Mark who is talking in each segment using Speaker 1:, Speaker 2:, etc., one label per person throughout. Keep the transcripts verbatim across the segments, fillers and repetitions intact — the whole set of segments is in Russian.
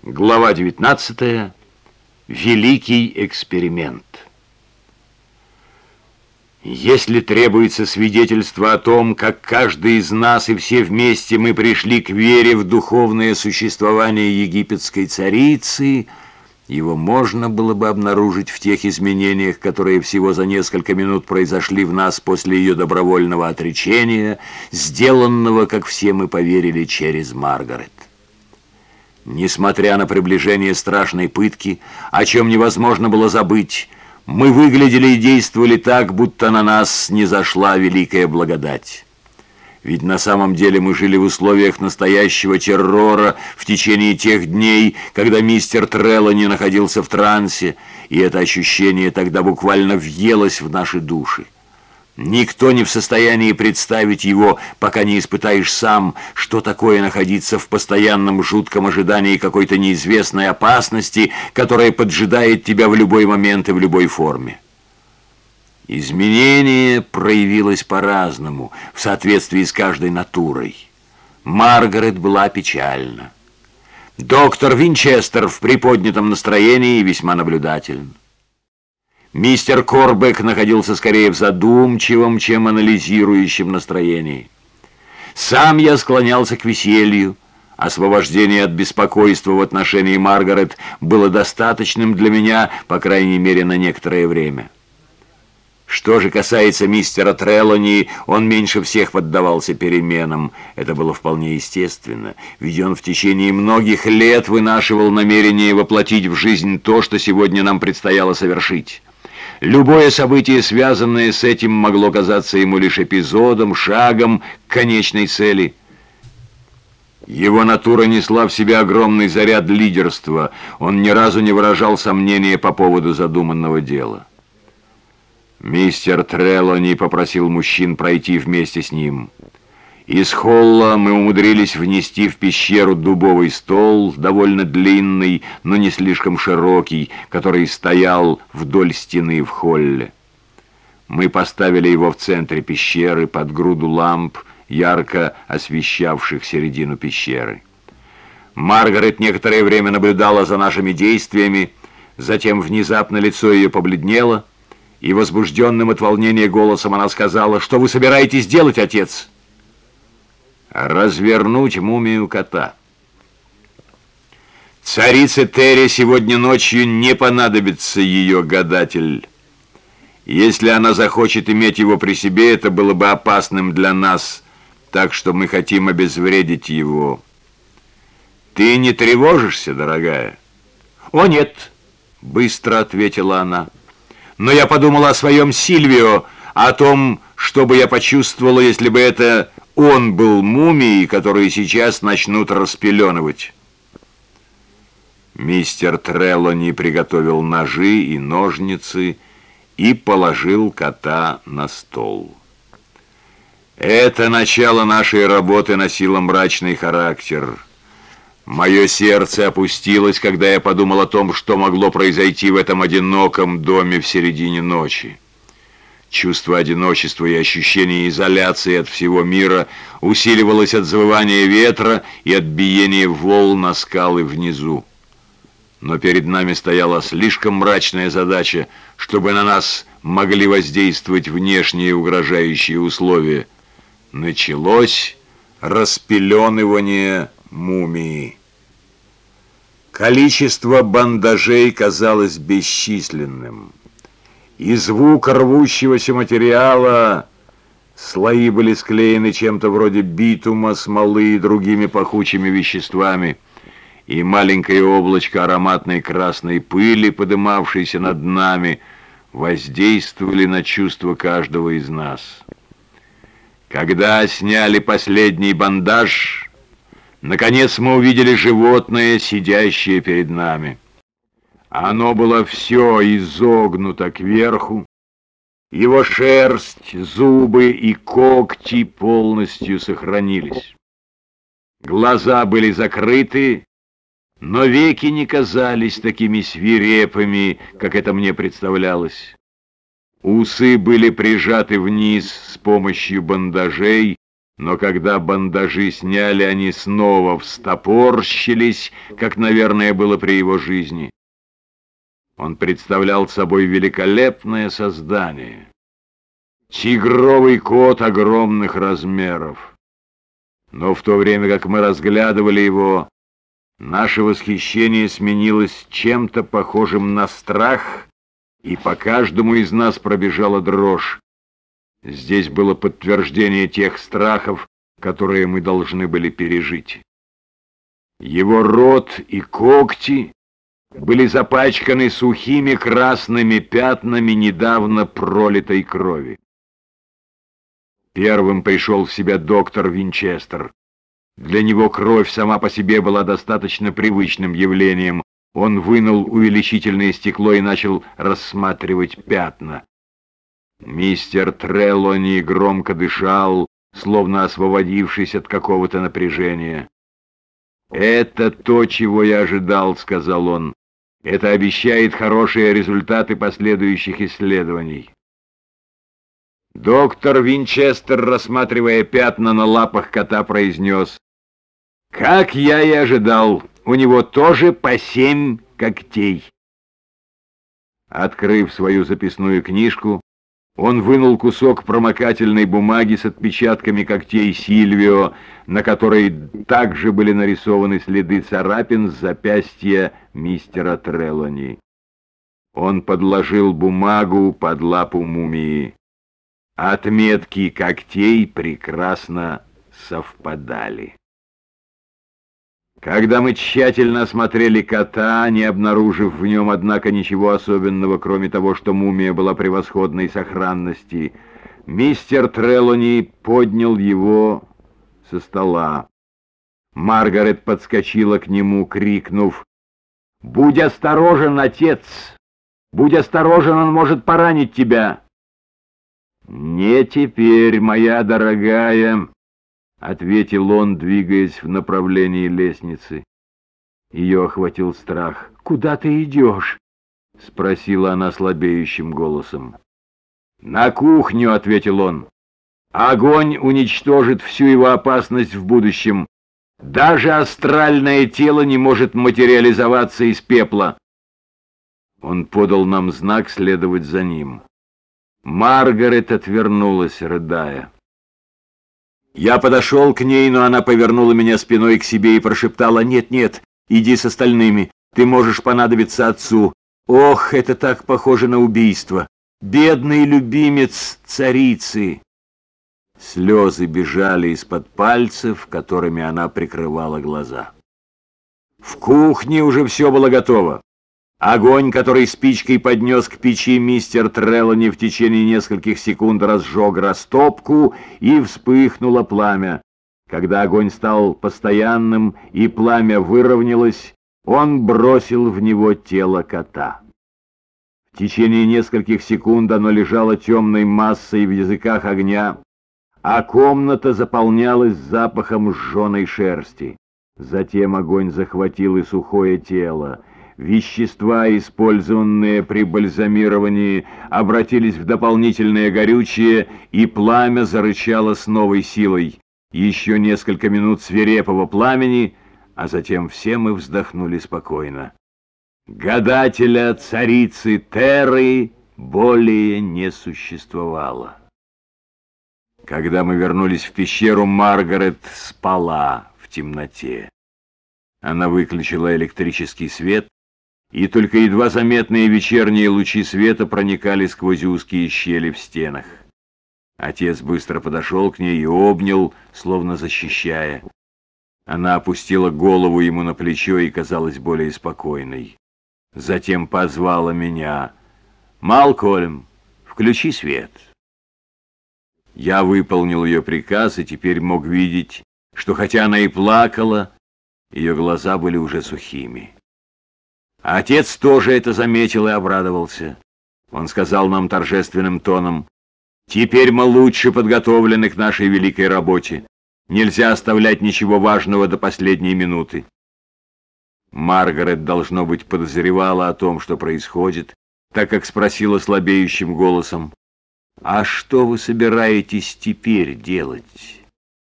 Speaker 1: Глава девятнадцатая. Великий эксперимент. Если требуется свидетельство о том, как каждый из нас и все вместе мы пришли к вере в духовное существование египетской царицы, его можно было бы обнаружить в тех изменениях, которые всего за несколько минут произошли в нас после ее добровольного отречения, сделанного, как все мы поверили, через Маргарет. Несмотря на приближение страшной пытки, о чем невозможно было забыть, мы выглядели и действовали так, будто на нас снизошла великая благодать. Ведь на самом деле мы жили в условиях настоящего террора в течение тех дней, когда мистер Трелани находился в трансе, и это ощущение тогда буквально въелось в наши души. Никто не в состоянии представить его, пока не испытаешь сам, что такое находиться в постоянном жутком ожидании какой-то неизвестной опасности, которая поджидает тебя в любой момент и в любой форме. Изменение проявилось по-разному, в соответствии с каждой натурой. Маргарет была печальна. Доктор Винчестер в приподнятом настроении и весьма наблюдателен. Мистер Корбек находился скорее в задумчивом, чем анализирующем настроении. Сам я склонялся к веселью. Освобождение от беспокойства в отношении Маргарет было достаточным для меня, по крайней мере, на некоторое время. Что же касается мистера Трелани, он меньше всех поддавался переменам. Это было вполне естественно, ведь он в течение многих лет вынашивал намерение воплотить в жизнь то, что сегодня нам предстояло совершить. Любое событие, связанное с этим, могло казаться ему лишь эпизодом, шагом к конечной цели. Его натура несла в себе огромный заряд лидерства. Он ни разу не выражал сомнения по поводу задуманного дела. Мистер Трелани попросил мужчин пройти вместе с ним. Из холла мы умудрились внести в пещеру дубовый стол, довольно длинный, но не слишком широкий, который стоял вдоль стены в холле. Мы поставили его в центре пещеры под груду ламп, ярко освещавших середину пещеры. Маргарет некоторое время наблюдала за нашими действиями, затем внезапно лицо ее побледнело, и возбужденным от волнения голосом она сказала: «Что вы собираетесь делать, отец?» «Развернуть мумию кота. Царице Терри сегодня ночью не понадобится ее гадатель. Если она захочет иметь его при себе, это было бы опасным для нас, так что мы хотим обезвредить его. Ты не тревожишься, дорогая?» «О, нет», — быстро ответила она. «Но я подумала о своем Сильвио, о том, что бы я почувствовала, если бы это он был мумией, которые сейчас начнут распеленывать». Мистер Трелани приготовил ножи и ножницы и положил кота на стол. Это начало нашей работы носило мрачный характер. Мое сердце опустилось, когда я подумал о том, что могло произойти в этом одиноком доме в середине ночи. Чувство одиночества и ощущение изоляции от всего мира усиливалось от завывания ветра и от биения волн на скалы внизу. Но перед нами стояла слишком мрачная задача, чтобы на нас могли воздействовать внешние угрожающие условия. Началось распеленывание мумии. Количество бандажей казалось бесчисленным. И звук рвущегося материала, слои были склеены чем-то вроде битума, смолы и другими пахучими веществами, и маленькое облачко ароматной красной пыли, подымавшейся над нами, воздействовали на чувства каждого из нас. Когда сняли последний бандаж, наконец мы увидели животное, сидящее перед нами. Оно было все изогнуто кверху. Его шерсть, зубы и когти полностью сохранились. Глаза были закрыты, но веки не казались такими свирепыми, как это мне представлялось. Усы были прижаты вниз с помощью бандажей, Но когда бандажи сняли, они снова встопорщились, как, наверное, было при его жизни. Он представлял собой великолепное создание. Тигровый кот огромных размеров. Но в то время, как мы разглядывали его, наше восхищение сменилось чем-то похожим на страх, и по каждому из нас пробежала дрожь. Здесь было подтверждение тех страхов, которые мы должны были пережить. Его рот и когти были запачканы сухими красными пятнами недавно пролитой крови. Первым пришел в себя доктор Винчестер. Для него кровь сама по себе была достаточно привычным явлением. Он вынул увеличительное стекло и начал рассматривать пятна. Мистер Трелони громко дышал, словно освободившись от какого-то напряжения. «Это то, чего я ожидал», — сказал он. «Это обещает хорошие результаты последующих исследований». Доктор Винчестер, рассматривая пятна на лапах кота, произнес: «Как я и ожидал, у него тоже по семь когтей». Открыв свою записную книжку, он вынул кусок промокательной бумаги с отпечатками когтей Сильвио, на которой также были нарисованы следы царапин с запястья мистера Трелони. Он подложил бумагу под лапу мумии. Отметки когтей прекрасно совпадали. Когда мы тщательно осмотрели кота, не обнаружив в нем, однако, ничего особенного, кроме того, что мумия была превосходной сохранности, мистер Трелони поднял его со стола. Маргарет подскочила к нему, крикнув: «Будь осторожен, отец! Будь осторожен, он может поранить тебя!» «Не теперь, моя дорогая», — ответил он, двигаясь в направлении лестницы. Ее охватил страх. «Куда ты идешь?» — спросила она слабеющим голосом. «На кухню», — ответил он. «Огонь уничтожит всю его опасность в будущем. Даже астральное тело не может материализоваться из пепла». Он подал нам знак следовать за ним. Маргарет отвернулась, рыдая. Я подошел к ней, но она повернула меня спиной к себе и прошептала: «Нет-нет, иди с остальными, ты можешь понадобиться отцу. Ох, это так похоже на убийство! Бедный любимец царицы!» Слезы бежали из-под пальцев, которыми она прикрывала глаза. В кухне уже все было готово. Огонь, который спичкой поднес к печи мистер Трелони, в течение нескольких секунд разжег растопку, и вспыхнуло пламя. Когда огонь стал постоянным и пламя выровнялось, он бросил в него тело кота. В течение нескольких секунд оно лежало темной массой в языках огня, а комната заполнялась запахом сжженной шерсти. Затем огонь захватил и сухое тело. Вещества, использованные при бальзамировании, обратились в дополнительное горючее, и пламя зарычало с новой силой. Еще несколько минут свирепого пламени, а затем все мы вздохнули спокойно. Гадателя царицы Терры более не существовало. Когда мы вернулись в пещеру, Маргарет спала в темноте. Она выключила электрический свет, и только едва заметные вечерние лучи света проникали сквозь узкие щели в стенах. Отец быстро подошел к ней и обнял, словно защищая. Она опустила голову ему на плечо и казалась более спокойной. Затем позвала меня: «Малкольм, включи свет». Я выполнил ее приказ и теперь мог видеть, что хотя она и плакала, ее глаза были уже сухими. Отец тоже это заметил и обрадовался. Он сказал нам торжественным тоном: «Теперь мы лучше подготовлены к нашей великой работе. Нельзя оставлять ничего важного до последней минуты». Маргарет, должно быть, подозревала о том, что происходит, так как спросила слабеющим голосом: «А что вы собираетесь теперь делать?»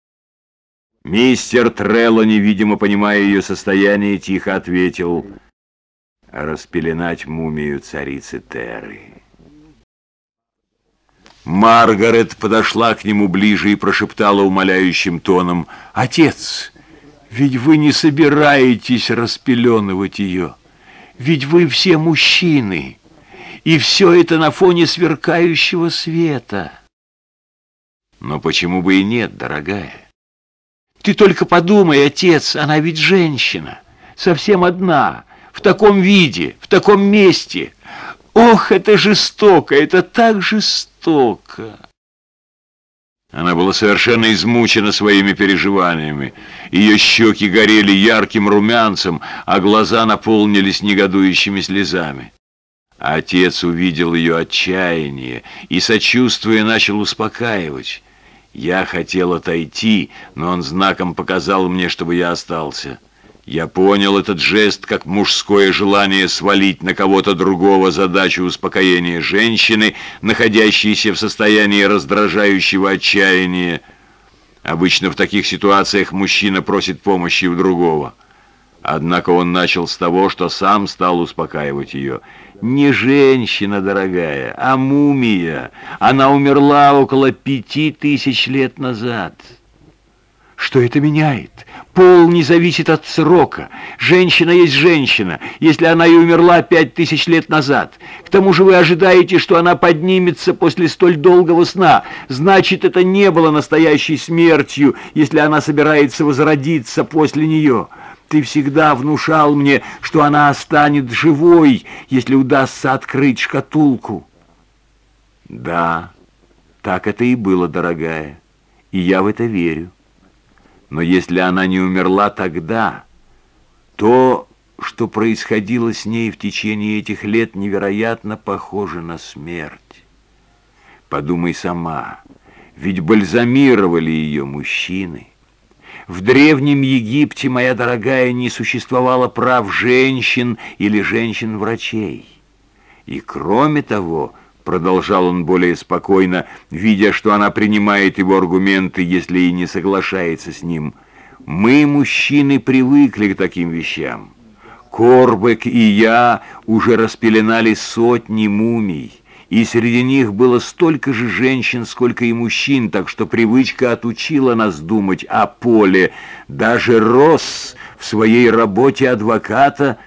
Speaker 1: Мистер Трелло, невидимо понимая ее состояние, тихо ответил: «Распеленать мумию царицы Терры». Маргарет подошла к нему ближе и прошептала умоляющим тоном: «Отец, ведь вы не собираетесь распеленывать ее, ведь вы все мужчины, и все это на фоне сверкающего света». «Но почему бы и нет, дорогая? Ты только подумай, отец, она ведь женщина, совсем одна, в таком виде, в таком месте. Ох, это жестоко, это так жестоко!» Она была совершенно измучена своими переживаниями. Ее щеки горели ярким румянцем, а глаза наполнились негодующими слезами. Отец увидел ее отчаяние и, сочувствуя, начал успокаивать. Я хотел отойти, но он знаком показал мне, чтобы я остался. Я понял этот жест как мужское желание свалить на кого-то другого задачу успокоения женщины, находящейся в состоянии раздражающего отчаяния. Обычно в таких ситуациях мужчина просит помощи у другого. Однако он начал с того, что сам стал успокаивать ее. «Не женщина, дорогая, а мумия. Она умерла около пяти тысяч лет назад». «Что это меняет? Пол не зависит от срока. Женщина есть женщина, если она и умерла пять тысяч лет назад. К тому же вы ожидаете, что она поднимется после столь долгого сна. Значит, это не было настоящей смертью, если она собирается возродиться после нее. Ты всегда внушал мне, что она станет живой, если удастся открыть шкатулку». «Да, так это и было, дорогая, и я в это верю. Но если она не умерла тогда, то, что происходило с ней в течение этих лет, невероятно похоже на смерть. Подумай сама, ведь бальзамировали ее мужчины. В Древнем Египте, моя дорогая, не существовало прав женщин или женщин-врачей. И кроме того, продолжал он более спокойно, видя, что она принимает его аргументы, если и не соглашается с ним, мы, мужчины, привыкли к таким вещам. Корбек и я уже распеленали сотни мумий, и среди них было столько же женщин, сколько и мужчин, так что привычка отучила нас думать о поле. Даже Росс в своей работе адвоката...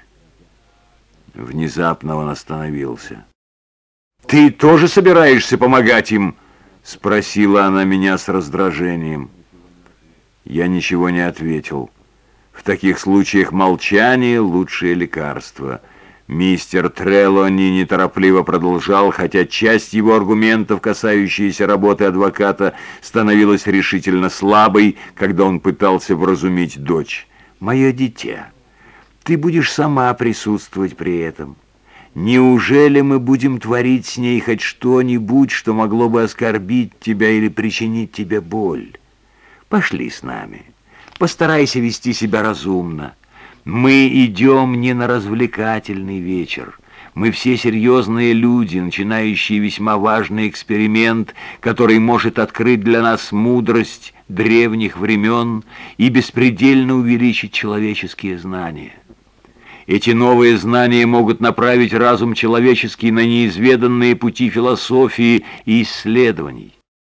Speaker 1: Внезапно он остановился. «Ты тоже собираешься помогать им?» — спросила она меня с раздражением. Я ничего не ответил. В таких случаях молчание — лучшее лекарство. Мистер Трелони неторопливо продолжал, хотя часть его аргументов, касающиеся работы адвоката, становилась решительно слабой, когда он пытался вразумить дочь. «Мое дитя, ты будешь сама присутствовать при этом. Неужели мы будем творить с ней хоть что-нибудь, что могло бы оскорбить тебя или причинить тебе боль? Пошли с нами. Постарайся вести себя разумно. Мы идем не на развлекательный вечер. Мы все серьезные люди, начинающие весьма важный эксперимент, который может открыть для нас мудрость древних времен и беспредельно увеличить человеческие знания. Эти новые знания могут направить разум человеческий на неизведанные пути философии и исследований.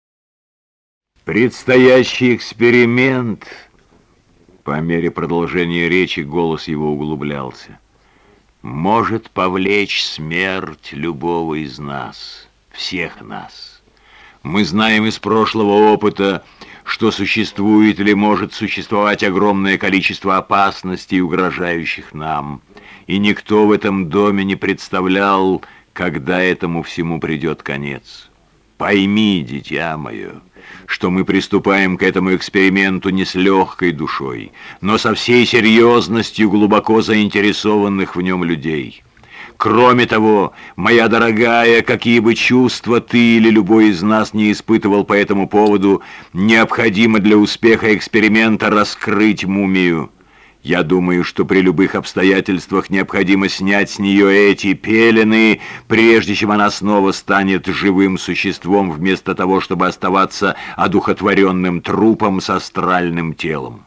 Speaker 1: Предстоящий эксперимент, по мере продолжения речи голос его углублялся, может повлечь смерть любого из нас, всех нас. Мы знаем из прошлого опыта, что существует или может существовать огромное количество опасностей, угрожающих нам, и никто в этом доме не представлял, когда этому всему придет конец. Пойми, дитя мое, что мы приступаем к этому эксперименту не с легкой душой, но со всей серьезностью глубоко заинтересованных в нем людей. Кроме того, моя дорогая, какие бы чувства ты или любой из нас не испытывал по этому поводу, необходимо для успеха эксперимента раскрыть мумию. Я думаю, что при любых обстоятельствах необходимо снять с нее эти пелены, прежде чем она снова станет живым существом, вместо того, чтобы оставаться одухотворенным трупом с астральным телом.